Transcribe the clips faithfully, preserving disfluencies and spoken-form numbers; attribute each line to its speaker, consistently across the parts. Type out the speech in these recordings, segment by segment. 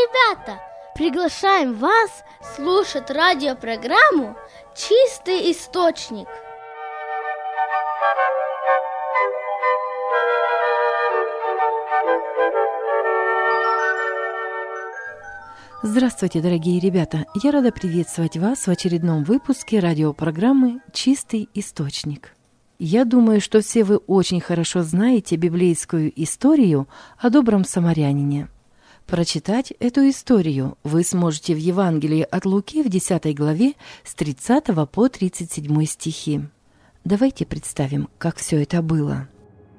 Speaker 1: ребята! Приглашаем вас слушать радиопрограмму «Чистый источник».
Speaker 2: Здравствуйте, дорогие ребята! Я рада приветствовать вас в очередном выпуске радиопрограммы «Чистый источник». Я думаю, что все вы очень хорошо знаете библейскую историю о добром самарянине. Прочитать эту историю вы сможете в Евангелии от Луки в десятой главе с тридцатого по тридцать седьмой стихи. Давайте представим, как все это было.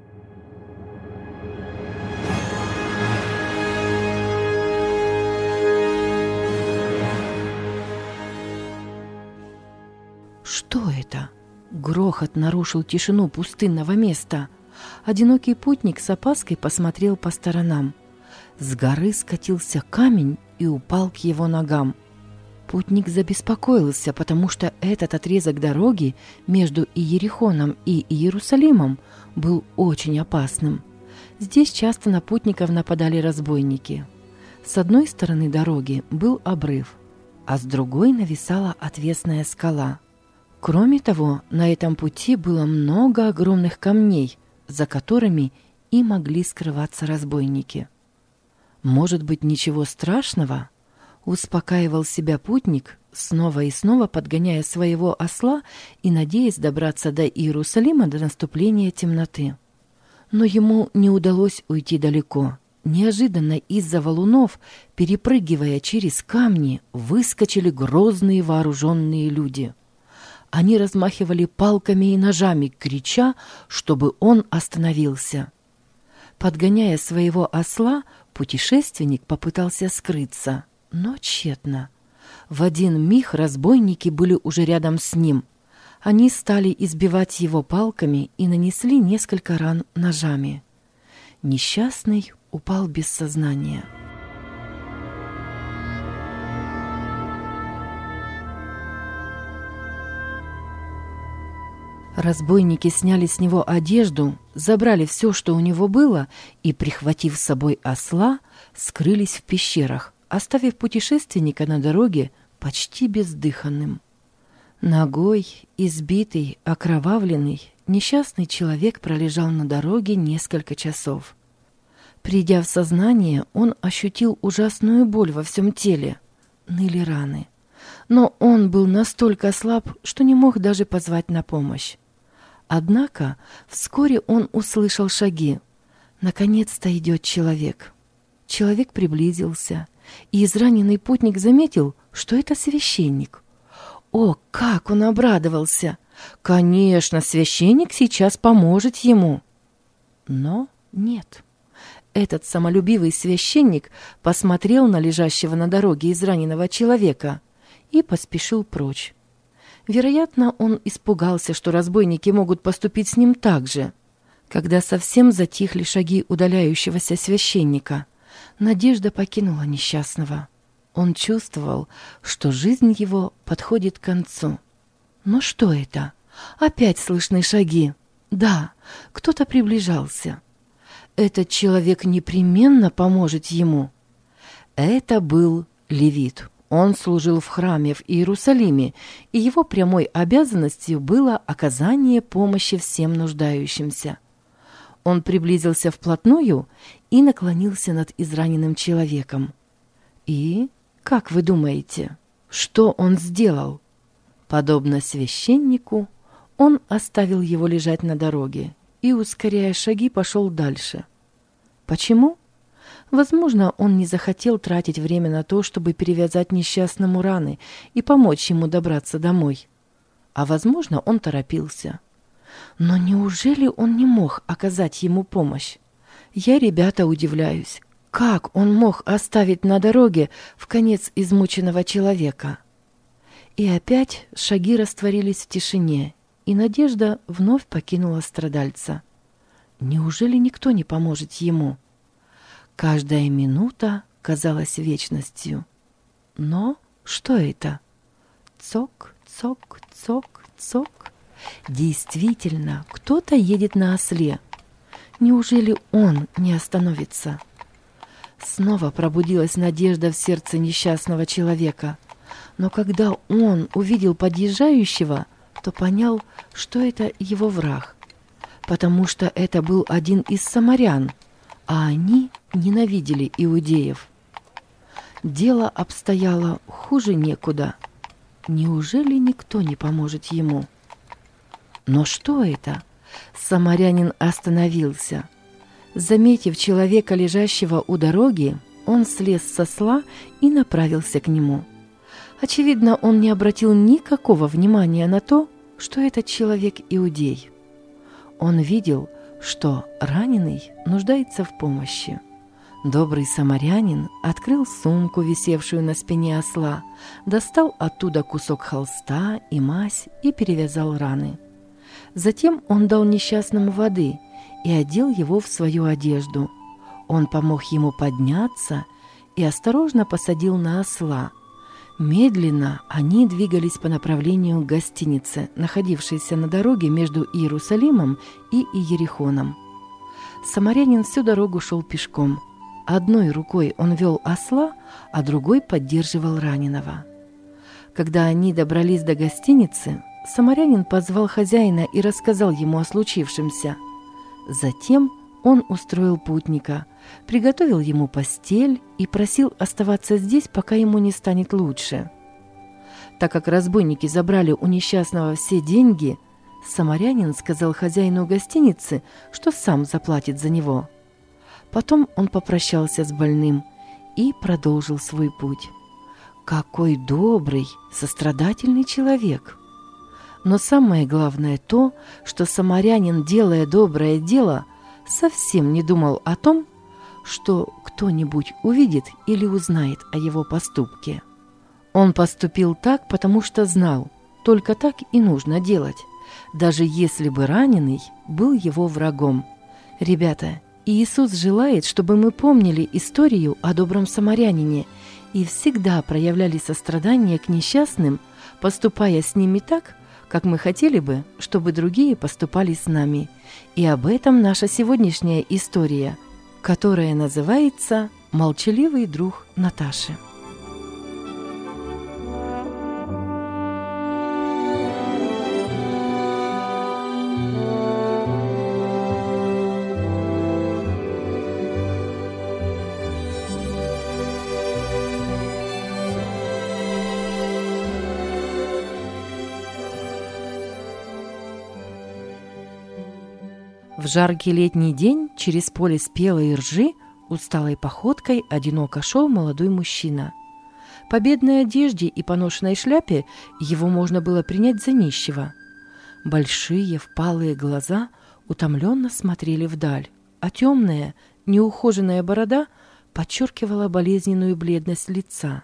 Speaker 2: Что это? Грохот нарушил тишину пустынного места. Одинокий путник с опаской посмотрел по сторонам. С горы скатился камень и упал к его ногам. Путник забеспокоился, потому что этот отрезок дороги между Иерихоном и Иерусалимом был очень опасным. Здесь часто на путников нападали разбойники. С одной стороны дороги был обрыв, а с другой нависала отвесная скала. Кроме того, на этом пути было много огромных камней, за которыми и могли скрываться разбойники. «Может быть, ничего страшного?» — успокаивал себя путник, снова и снова подгоняя своего осла и надеясь добраться до Иерусалима до наступления темноты. Но ему не удалось уйти далеко. Неожиданно из-за валунов, перепрыгивая через камни, выскочили грозные вооруженные люди. Они размахивали палками и ножами, крича, чтобы он остановился. Подгоняя своего осла, путешественник попытался скрыться, но тщетно. В один миг разбойники были уже рядом с ним. Они стали избивать его палками и нанесли несколько ран ножами. Несчастный упал без сознания. Разбойники сняли с него одежду, забрали все, что у него было, и, прихватив с собой осла, скрылись в пещерах, оставив путешественника на дороге почти бездыханным. Ногой, избитый, окровавленный, несчастный человек пролежал на дороге несколько часов. Придя в сознание, он ощутил ужасную боль во всем теле, ныли раны. Но он был настолько слаб, что не мог даже позвать на помощь. Однако вскоре он услышал шаги. Наконец-то идет человек. Человек приблизился, и израненный путник заметил, что это священник. О, как он обрадовался! Конечно, священник сейчас поможет ему. Но нет. Этот самолюбивый священник посмотрел на лежащего на дороге израненного человека и поспешил прочь. Вероятно, он испугался, что разбойники могут поступить с ним так же. Когда совсем затихли шаги удаляющегося священника, надежда покинула несчастного. Он чувствовал, что жизнь его подходит к концу. Но что это? Опять слышны шаги. Да, кто-то приближался. Этот человек непременно поможет ему. Это был левит. Он служил в храме в Иерусалиме, и его прямой обязанностью было оказание помощи всем нуждающимся. Он приблизился вплотную и наклонился над израненным человеком. И, как вы думаете, что он сделал? Подобно священнику, он оставил его лежать на дороге и, ускоряя шаги, пошел дальше. Почему? Возможно, он не захотел тратить время на то, чтобы перевязать несчастному раны и помочь ему добраться домой. А возможно, он торопился. Но неужели он не мог оказать ему помощь? Я, ребята, удивляюсь, как он мог оставить на дороге вконец измученного человека? И опять шаги растворились в тишине, и надежда вновь покинула страдальца. Неужели никто не поможет ему? Каждая минута казалась вечностью. Но что это? Цок, цок, цок, цок. Действительно, кто-то едет на осле. Неужели он не остановится? Снова пробудилась надежда в сердце несчастного человека. Но когда он увидел подъезжающего, то понял, что это его враг, потому что это был один из самарян, а они ненавидели иудеев. Дело обстояло хуже некуда. Неужели никто не поможет ему? Но что это? Самарянин остановился. Заметив человека, лежащего у дороги, он слез с осла и направился к нему. Очевидно, он не обратил никакого внимания на то, что этот человек иудей. Он видел, что раненый нуждается в помощи. Добрый самарянин открыл сумку, висевшую на спине осла, достал оттуда кусок холста и мазь и перевязал раны. Затем он дал несчастному воды и одел его в свою одежду. Он помог ему подняться и осторожно посадил на осла. Медленно они двигались по направлению к гостинице, находившейся на дороге между Иерусалимом и Иерихоном. Самарянин всю дорогу шел пешком. Одной рукой он вел осла, а другой поддерживал раненого. Когда они добрались до гостиницы, самарянин позвал хозяина и рассказал ему о случившемся. Затем он устроил путника, приготовил ему постель и просил оставаться здесь, пока ему не станет лучше. Так как разбойники забрали у несчастного все деньги, самарянин сказал хозяину гостиницы, что сам заплатит за него. Потом он попрощался с больным и продолжил свой путь. Какой добрый, сострадательный человек! Но самое главное то, что самарянин, делая доброе дело, совсем не думал о том, что кто-нибудь увидит или узнает о его поступке. Он поступил так, потому что знал, только так и нужно делать, даже если бы раненый был его врагом. Ребята, Иисус желает, чтобы мы помнили историю о добром самарянине и всегда проявляли сострадание к несчастным, поступая с ними так, как мы хотели бы, чтобы другие поступали с нами. И об этом наша сегодняшняя история, которая называется «Молчаливый друг Наташи». В жаркий летний день через поле спелой ржи усталой походкой одиноко шел молодой мужчина. По бедной одежде и поношенной шляпе его можно было принять за нищего. Большие впалые глаза утомленно смотрели вдаль, а темная, неухоженная борода подчеркивала болезненную бледность лица.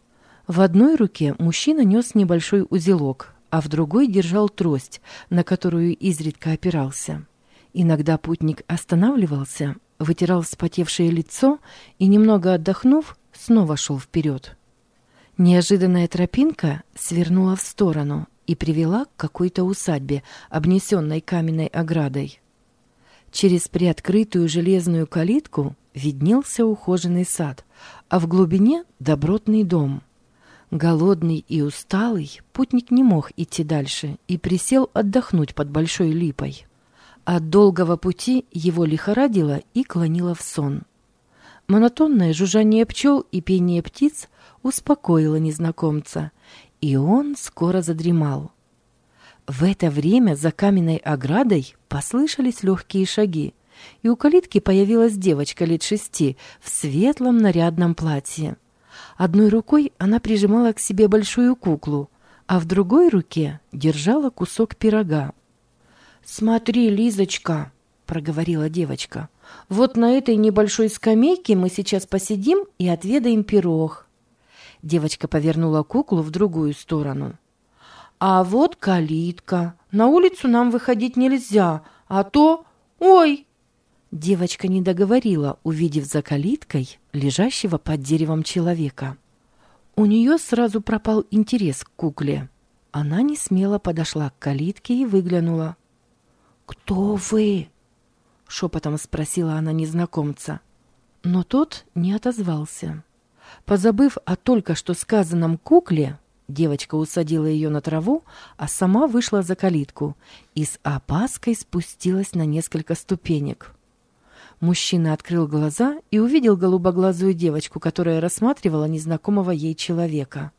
Speaker 2: В одной руке мужчина нес небольшой узелок, а в другой держал трость, на которую изредка опирался. Иногда путник останавливался, вытирал вспотевшее лицо и, немного отдохнув, снова шел вперед. Неожиданная тропинка свернула в сторону и привела к какой-то усадьбе, обнесенной каменной оградой. Через приоткрытую железную калитку виднелся ухоженный сад, а в глубине добротный дом. Голодный и усталый, путник не мог идти дальше и присел отдохнуть под большой липой. От долгого пути его лихорадило и клонило в сон. Монотонное жужжание пчел и пение птиц успокоило незнакомца, и он скоро задремал. В это время за каменной оградой послышались легкие шаги, и у калитки появилась девочка лет шести в светлом нарядном платье. Одной рукой она прижимала к себе большую куклу, а в другой руке держала кусок пирога. «Смотри, Лизочка», — проговорила девочка, — «вот на этой небольшой скамейке мы сейчас посидим и отведаем пирог». Девочка повернула куклу в другую сторону. «А вот калитка. На улицу нам выходить нельзя, а то... Ой!» Девочка не договорила, увидев за калиткой лежащего под деревом человека. У нее сразу пропал интерес к кукле. Она несмело подошла к калитке и выглянула. «Кто вы?» — шепотом спросила она незнакомца. но тот не отозвался. Позабыв о только что сказанном кукле, девочка усадила ее на траву, а сама вышла за калитку и с опаской спустилась на несколько ступенек. Мужчина открыл глаза и увидел голубоглазую девочку, которая рассматривала незнакомого ей человека.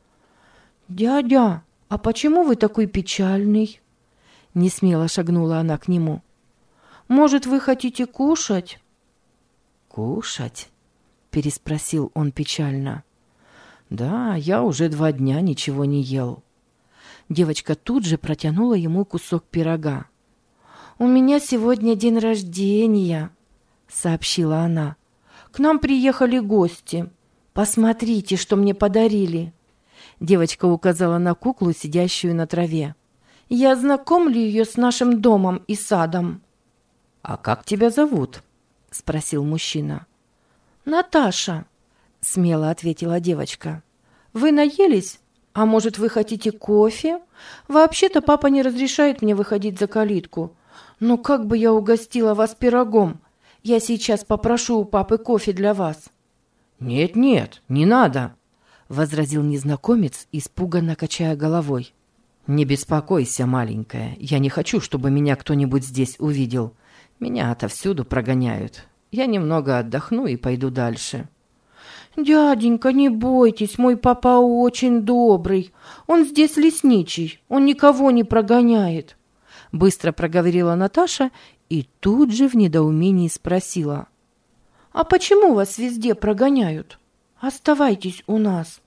Speaker 2: «Дядя, а почему вы такой печальный?» Несмело шагнула она к нему. «Может, вы хотите кушать?»
Speaker 3: «Кушать?» —
Speaker 2: переспросил он печально.
Speaker 3: «Да, я уже два дня ничего не ел».
Speaker 2: Девочка тут же протянула ему кусок пирога. «У меня сегодня день рождения», — сообщила она. «К нам приехали гости. Посмотрите, что мне подарили». Девочка указала на куклу, сидящую на траве. «Я знакомлю ее с нашим домом и садом».
Speaker 3: «А как тебя зовут?»
Speaker 2: — спросил мужчина. «Наташа», — смело ответила девочка. «Вы наелись? А может, вы хотите кофе? Вообще-то папа не разрешает мне выходить за калитку. Но как бы я угостила вас пирогом? Я сейчас попрошу у папы кофе для вас».
Speaker 3: «Нет-нет, не надо»,
Speaker 2: — возразил незнакомец, испуганно качая головой.
Speaker 3: «Не беспокойся, маленькая. Я не хочу, чтобы меня кто-нибудь здесь увидел. Меня отовсюду прогоняют. Я немного отдохну и пойду дальше».
Speaker 2: «Дяденька, не бойтесь, мой папа очень добрый. Он здесь лесничий, он никого не прогоняет», — быстро проговорила Наташа и тут же в недоумении спросила. «А почему вас везде прогоняют? Оставайтесь у нас».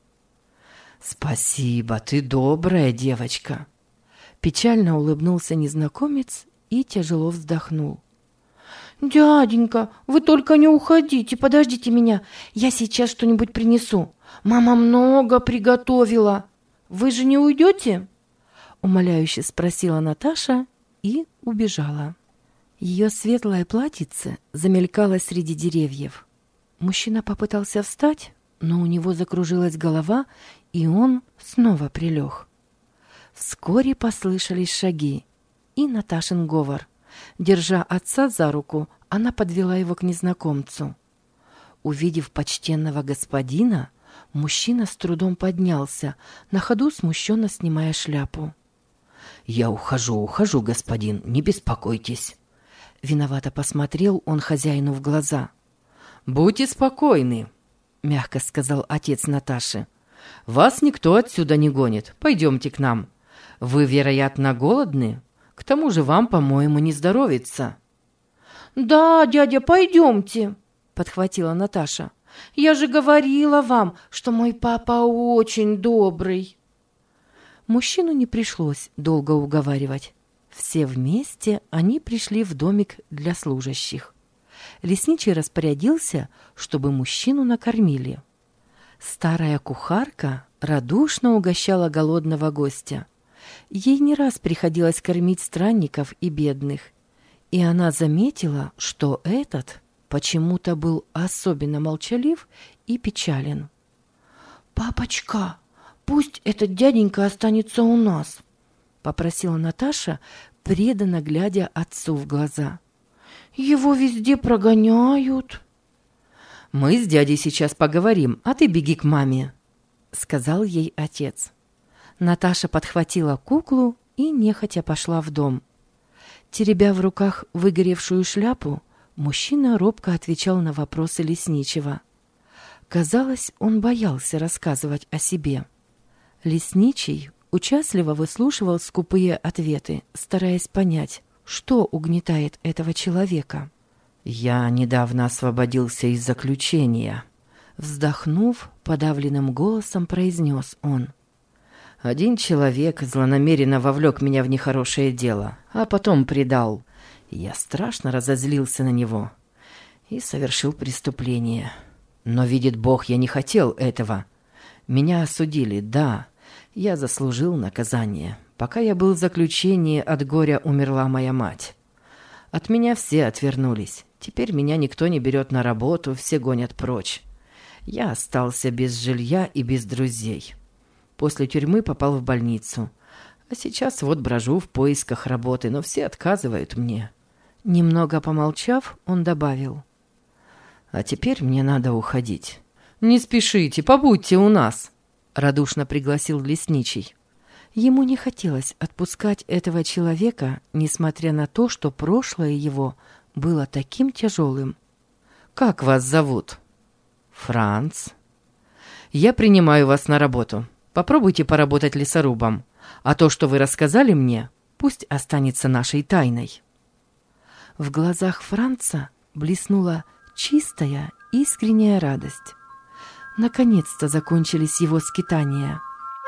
Speaker 3: «Спасибо, ты добрая девочка».
Speaker 2: Печально улыбнулся незнакомец и тяжело вздохнул. «Дяденька, вы только не уходите, подождите меня, я сейчас что-нибудь принесу. Мама много приготовила. Вы же не уйдете?» Умоляюще спросила Наташа и убежала. Ее светлое платьице замелькало среди деревьев. Мужчина попытался встать, но у него закружилась голова, и он снова прилег. Вскоре послышались шаги и Наташин говор. Держа отца за руку, она подвела его к незнакомцу. Увидев почтенного господина, мужчина с трудом поднялся, на ходу смущенно снимая шляпу.
Speaker 3: «Я ухожу, ухожу, господин, не беспокойтесь».
Speaker 2: Виновато посмотрел он хозяину в глаза.
Speaker 3: «Будьте спокойны», — мягко сказал отец Наташи. «Вас никто отсюда не гонит. Пойдемте к нам. Вы, вероятно, голодны? К тому же вам, по-моему, не здоровится».
Speaker 2: «Да, дядя, пойдемте», — подхватила Наташа. «Я же говорила вам, что мой папа очень добрый». Мужчину не пришлось долго уговаривать. Все вместе они пришли в домик для служащих. Лесничий распорядился, чтобы мужчину накормили. Старая кухарка радушно угощала голодного гостя. Ей не раз приходилось кормить странников и бедных, и она заметила, что этот почему-то был особенно молчалив и печален. «Папочка, пусть этот дяденька останется у нас», — попросила Наташа, преданно глядя отцу в глаза. «Его везде прогоняют».
Speaker 3: «Мы с дядей сейчас поговорим, а ты беги к маме», — сказал ей отец.
Speaker 2: Наташа подхватила куклу и нехотя пошла в дом. Теребя в руках выгоревшую шляпу, мужчина робко отвечал на вопросы лесничего. Казалось, он боялся рассказывать о себе. Лесничий участливо выслушивал скупые ответы, стараясь понять, что угнетает этого человека.
Speaker 3: «Я недавно освободился из заключения», —
Speaker 2: вздохнув, подавленным голосом произнес он.
Speaker 3: «Один человек злонамеренно вовлек меня в нехорошее дело, а потом предал. Я страшно разозлился на него и совершил преступление. Но, видит Бог, я не хотел этого. Меня осудили, да, я заслужил наказание. Пока я был в заключении, от горя умерла моя мать. От меня все отвернулись. Теперь меня никто не берет на работу, все гонят прочь. Я остался без жилья и без друзей. После тюрьмы попал в больницу. А сейчас вот брожу в поисках работы, но все отказывают мне».
Speaker 2: Немного помолчав, он добавил.
Speaker 3: А теперь мне надо уходить. Не спешите, побудьте у нас, радушно пригласил лесничий.
Speaker 2: Ему не хотелось отпускать этого человека, несмотря на то, что прошлое его было таким тяжелым.
Speaker 3: «Как вас зовут?» «Франц. Я принимаю вас на работу. Попробуйте поработать лесорубом. А то, что вы рассказали мне, пусть останется нашей тайной».
Speaker 2: В глазах Франца блеснула чистая, искренняя радость. Наконец-то закончились его скитания.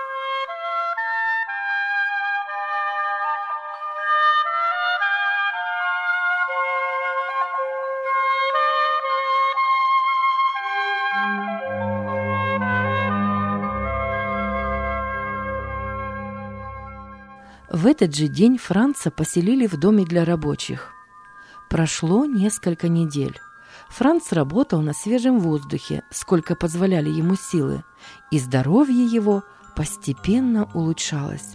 Speaker 2: В этот же день Франца поселили в доме для рабочих. Прошло несколько недель. Франц работал на свежем воздухе, сколько позволяли ему силы, и здоровье его постепенно улучшалось.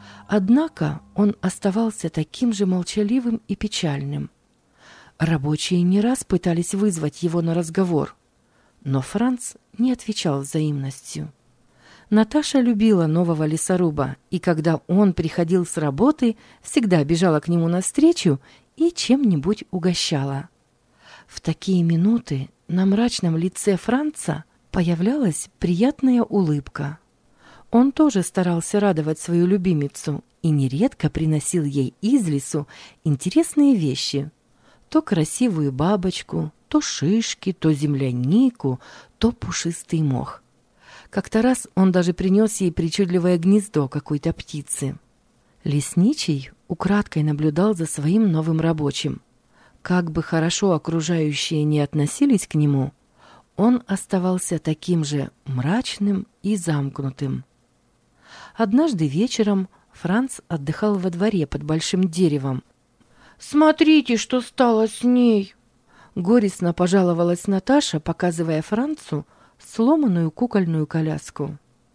Speaker 2: Однако он оставался таким же молчаливым и печальным. Рабочие не раз пытались вызвать его на разговор, но Франц не отвечал взаимностью. Наташа любила нового лесоруба, и когда он приходил с работы, всегда бежала к нему навстречу и чем-нибудь угощала. В такие минуты на мрачном лице Франца появлялась приятная улыбка. Он тоже старался радовать свою любимицу и нередко приносил ей из лесу интересные вещи. То красивую бабочку, то шишки, то землянику, то пушистый мох. Как-то раз он даже принес ей причудливое гнездо какой-то птицы. Лесничий украдкой наблюдал за своим новым рабочим. Как бы хорошо окружающие не относились к нему, он оставался таким же мрачным и замкнутым. Однажды вечером Франц отдыхал во дворе под большим деревом. «Смотрите, что стало с ней!» Горестно пожаловалась Наташа, показывая Францу сломанную кукольную коляску.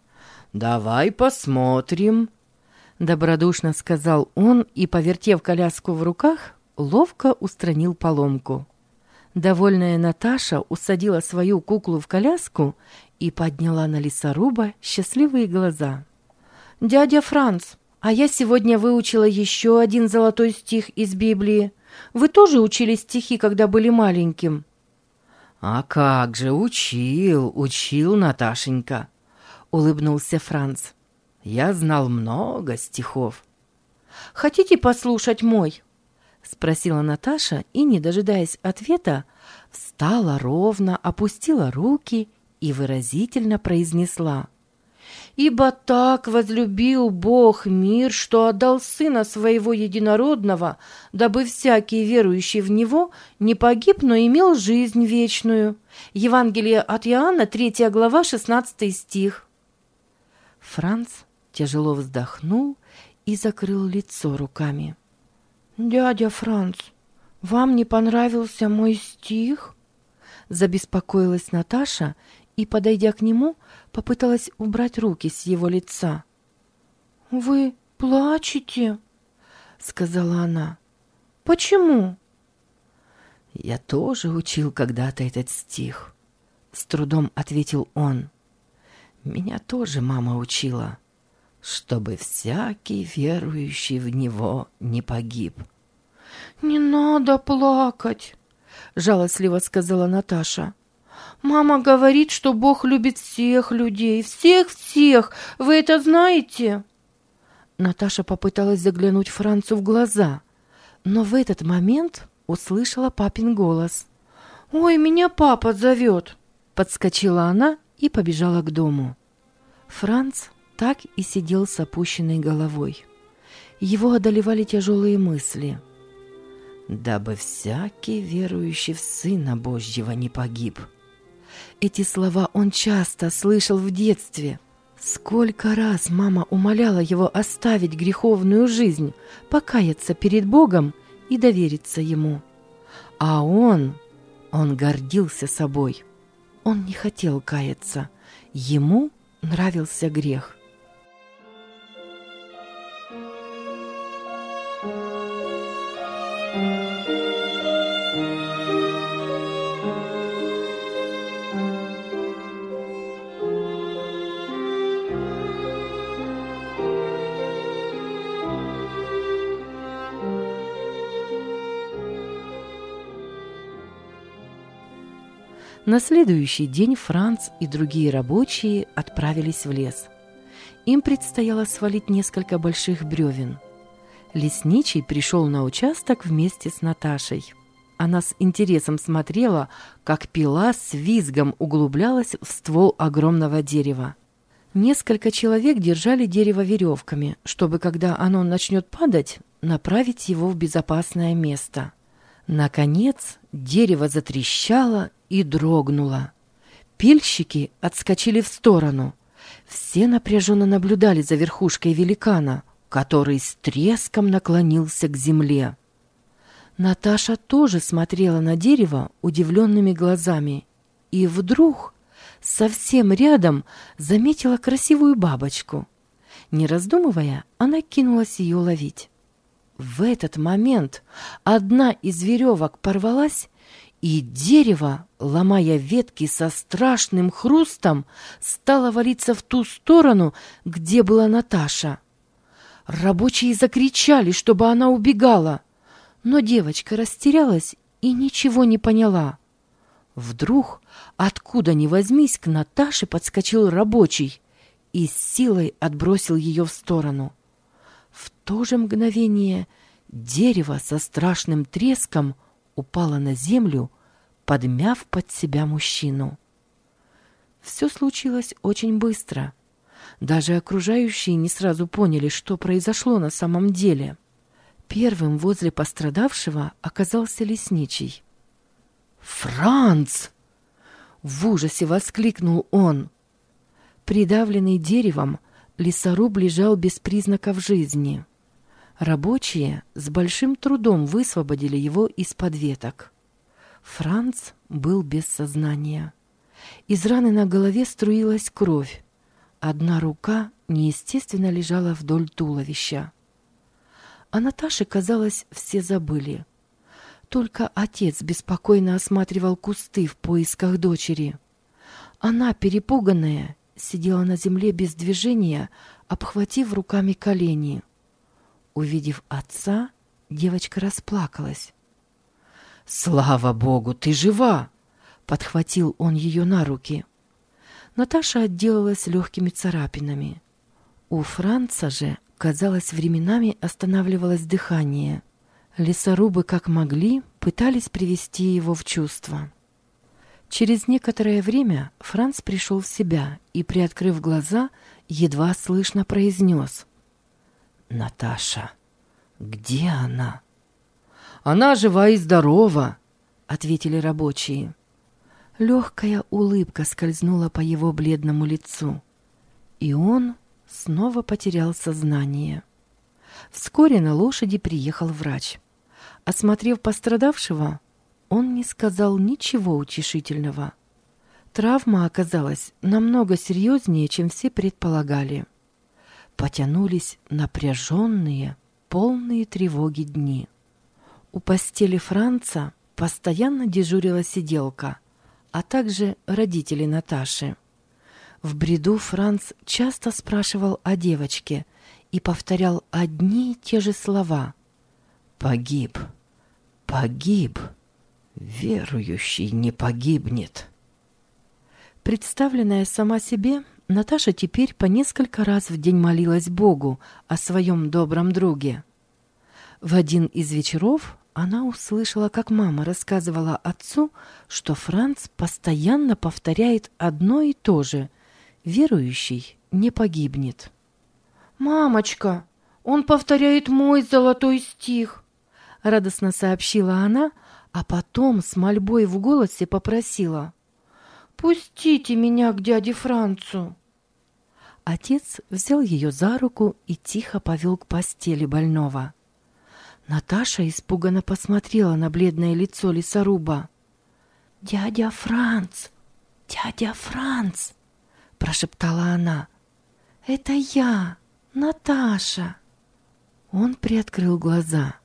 Speaker 3: «Давай посмотрим», — добродушно сказал он и, повертев коляску в руках, ловко устранил поломку. Довольная Наташа усадила свою куклу в коляску и подняла на лесоруба счастливые глаза. «Дядя Франц, а я сегодня выучила еще один золотой стих из Библии. Вы тоже учили стихи, когда были маленьким?» «А как же, учил, учил, Наташенька», — улыбнулся Франц. «Я знал много стихов».
Speaker 2: «Хотите послушать мой?» — спросила Наташа и, не дожидаясь ответа, встала ровно, опустила руки и выразительно произнесла: «Ибо так возлюбил Бог мир, что отдал Сына Своего Единородного, дабы всякий верующий в Него не погиб, но имел жизнь вечную». Евангелие от Иоанна, третья глава, шестнадцатый стих. Франц тяжело вздохнул и закрыл лицо руками. «Дядя Франц, вам не понравился мой стих?» Забеспокоилась Наташа и, подойдя к нему, попыталась убрать руки с его лица. «Вы плачете?» — сказала она. «Почему?»
Speaker 3: «Я тоже учил когда-то этот стих», — с трудом ответил он. «Меня тоже мама учила, чтобы всякий верующий в него не погиб».
Speaker 2: «Не надо плакать», — жалостливо сказала Наташа. «Мама говорит, что Бог любит всех людей, всех-всех. Вы это знаете?» Наташа попыталась заглянуть Францу в глаза, но в этот момент услышала папин голос. «Ой, меня папа зовет!» Подскочила она и побежала к дому. Франц так и сидел с опущенной головой. Его одолевали тяжелые мысли.
Speaker 3: «Дабы всякий верующий в Сына Божьего не погиб».
Speaker 2: Эти слова он часто слышал в детстве. Сколько раз мама умоляла его оставить греховную жизнь, покаяться перед Богом и довериться Ему. А он, он гордился собой. Он не хотел каяться. Ему нравился грех. На следующий день Франц и другие рабочие отправились в лес. Им предстояло свалить несколько больших бревен. Лесничий пришел на участок вместе с Наташей. Она с интересом смотрела, как пила с визгом углублялась в ствол огромного дерева. Несколько человек держали дерево веревками, чтобы, когда оно начнет падать, направить его в безопасное место. Наконец дерево затрещало и дрогнуло. Пильщики отскочили в сторону. Все напряженно наблюдали за верхушкой великана, который с треском наклонился к земле. Наташа тоже смотрела на дерево удивленными глазами и вдруг совсем рядом заметила красивую бабочку. Не раздумывая, она кинулась ее ловить. В этот момент одна из веревок порвалась, и дерево, ломая ветки со страшным хрустом, стало валиться в ту сторону, где была Наташа. Рабочие закричали, чтобы она убегала, но девочка растерялась и ничего не поняла. Вдруг, откуда ни возьмись, к Наташе подскочил рабочий и с силой отбросил ее в сторону. В то же мгновение дерево со страшным треском упало на землю, подмяв под себя мужчину. Все случилось очень быстро. Даже окружающие не сразу поняли, что произошло на самом деле. Первым возле пострадавшего оказался лесничий. «Франц!» — в ужасе воскликнул он. Придавленный деревом, лесоруб лежал без признаков жизни. Рабочие с большим трудом высвободили его из-под веток. Франц был без сознания. Из раны на голове струилась кровь. Одна рука неестественно лежала вдоль туловища. О Наташе, казалось, все забыли. Только отец беспокойно осматривал кусты в поисках дочери. Она, перепуганная, сидела на земле без движения, обхватив руками колени. Увидев отца, девочка расплакалась. «Слава Богу, ты жива!» — подхватил он ее на руки. Наташа отделалась легкими царапинами. У Франца же, казалось, временами останавливалось дыхание. Лесорубы, как могли, пытались привести его в чувство. Через некоторое время Франц пришел в себя и, приоткрыв глаза, едва слышно произнес: «Наташа, где она?» «Она жива и здорова», — ответили рабочие. Легкая улыбка скользнула по его бледному лицу, и он снова потерял сознание. Вскоре на лошади приехал врач. Осмотрев пострадавшего, он не сказал ничего утешительного. Травма оказалась намного серьезнее, чем все предполагали. Потянулись напряженные, полные тревоги дни. У постели Франца постоянно дежурила сиделка, а также родители Наташи. В бреду Франц часто спрашивал о девочке и повторял одни и те же слова: «Погиб, погиб, верующий не погибнет». Представленная сама себе, Наташа теперь по несколько раз в день молилась Богу о своем добром друге. В один из вечеров она услышала, как мама рассказывала отцу, что Франц постоянно повторяет одно и то же: «Верующий не погибнет». «Мамочка, он повторяет мой золотой стих», — радостно сообщила она, а потом с мольбой в голосе попросила: «Пустите меня к дяде Францу». Отец взял ее за руку и тихо повел к постели больного. Наташа испуганно посмотрела на бледное лицо лесоруба. «Дядя Франц! Дядя Франц!» — прошептала она. «Это я, Наташа!» Он приоткрыл глаза.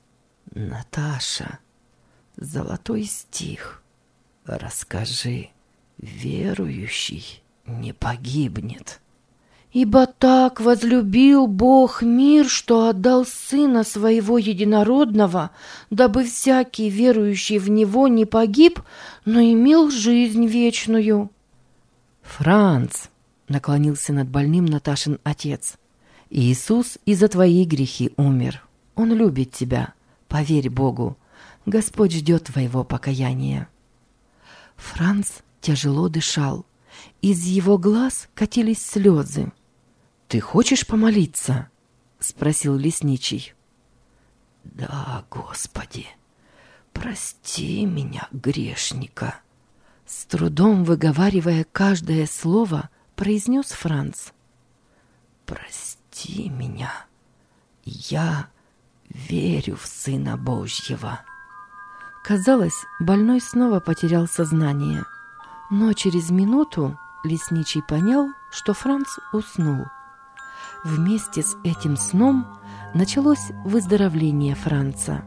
Speaker 2: «Наташа, золотой стих. Расскажи, верующий не погибнет. Ибо так возлюбил Бог мир, что отдал Сына Своего Единородного, дабы всякий, верующий в Него, не погиб, но имел жизнь вечную».
Speaker 3: «Франц!» — наклонился над больным Наташин отец. «Иисус и за твои грехи умер. Он любит тебя. Поверь Богу. Господь ждет твоего покаяния».
Speaker 2: Франц тяжело дышал. Из его глаз катились слезы.
Speaker 3: «Ты хочешь помолиться?» — спросил лесничий.
Speaker 2: «Да, Господи, прости меня, грешника!» С трудом выговаривая каждое слово, произнес Франц. «Прости меня, я верю в Сына Божьего». Казалось, больной снова потерял сознание, но через минуту лесничий понял, что Франц уснул. Вместе с этим сном началось выздоровление Франца.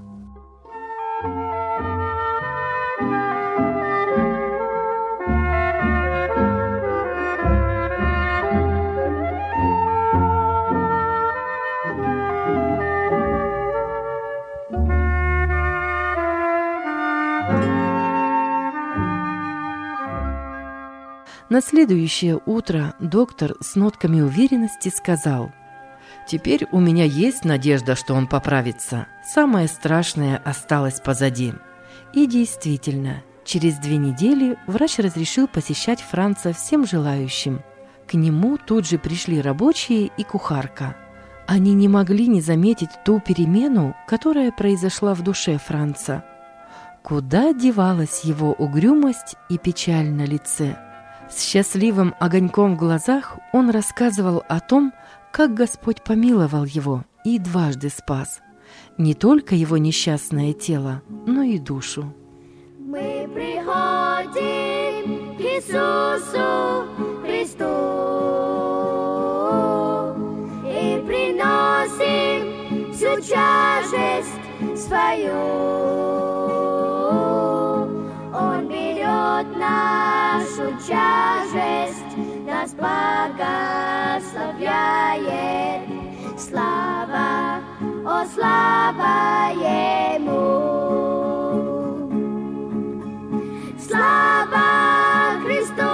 Speaker 2: На следующее утро доктор с нотками уверенности сказал:
Speaker 3: «Теперь у меня есть надежда, что он поправится. Самое страшное осталось позади».
Speaker 2: И действительно, через две недели врач разрешил посещать Франца всем желающим. К нему тут же пришли рабочие и кухарка. Они не могли не заметить ту перемену, которая произошла в душе Франца. Куда девалась его угрюмость и печаль на лице? С счастливым огоньком в глазах он рассказывал о том, как Господь помиловал его и дважды спас не только его несчастное тело, но и душу.
Speaker 1: Мы приходим к Иисусу Христу и приносим всю тяжесть свою. Он берет нашу тяжесть, нас благословляет. Слава, о слава Ему! Слава Христу!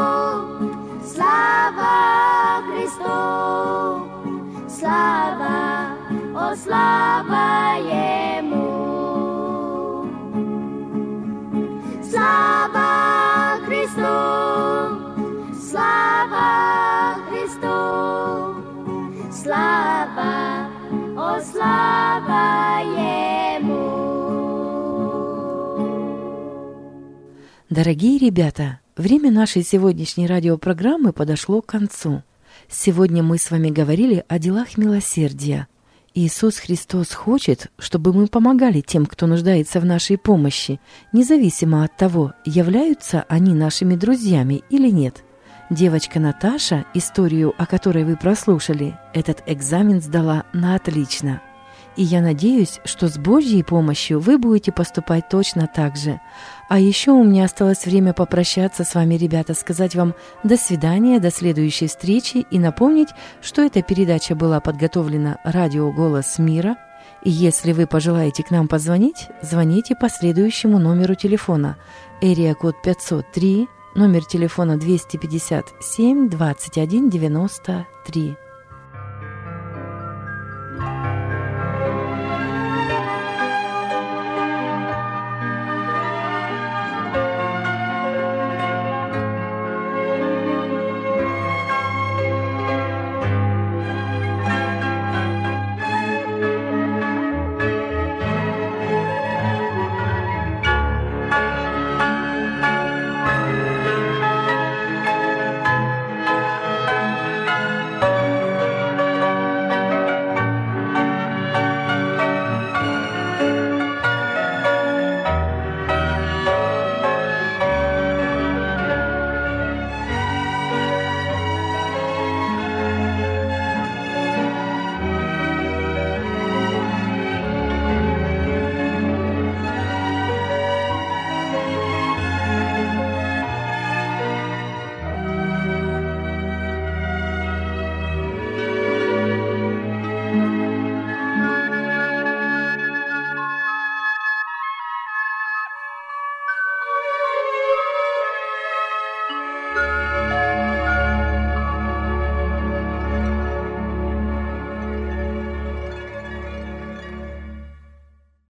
Speaker 1: Слава Христу! Слава, о слава Ему! Слава Христу! Слава Христу! Слава, о слава Ему!
Speaker 2: Дорогие ребята, время нашей сегодняшней радиопрограммы подошло к концу. Сегодня мы с вами говорили о делах милосердия. Иисус Христос хочет, чтобы мы помогали тем, кто нуждается в нашей помощи, независимо от того, являются они нашими друзьями или нет. Девочка Наташа, историю о которой вы прослушали, этот экзамен сдала на отлично. И я надеюсь, что с Божьей помощью вы будете поступать точно так же. А еще у меня осталось время попрощаться с вами, ребята, сказать вам до свидания, до следующей встречи и напомнить, что эта передача была подготовлена радио «Голос мира». И если вы пожелаете к нам позвонить, звоните по следующему номеру телефона. Эрия-код пятьсот три, номер телефона двести пятьдесят семь двадцать один девяносто три.